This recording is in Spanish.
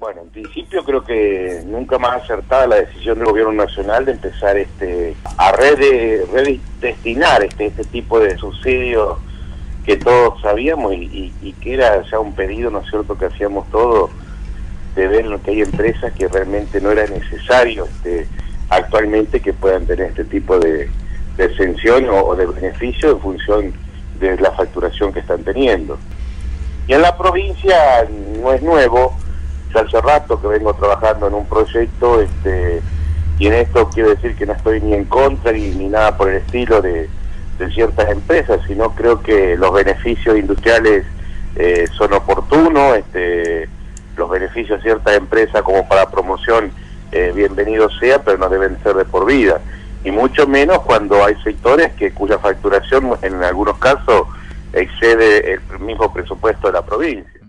Bueno, en principio creo que nunca más acertada la decisión del gobierno nacional de empezar a redestinar este tipo de subsidios que todos sabíamos y que era ya un pedido, ¿no es cierto?, que hacíamos todos, de ver que hay empresas que realmente no era necesario actualmente que puedan tener este tipo de exención o de beneficio en función de la facturación que están teniendo. Y en la provincia no es nuevo, ya hace rato que vengo trabajando en un proyecto, y en esto quiero decir que no estoy ni en contra ni nada por el estilo de ciertas empresas, sino creo que los beneficios industriales son oportunos, los beneficios de ciertas empresas como para promoción, bienvenido sea, pero no deben ser de por vida, y mucho menos cuando hay sectores cuya facturación en algunos casos excede el mismo presupuesto de la provincia.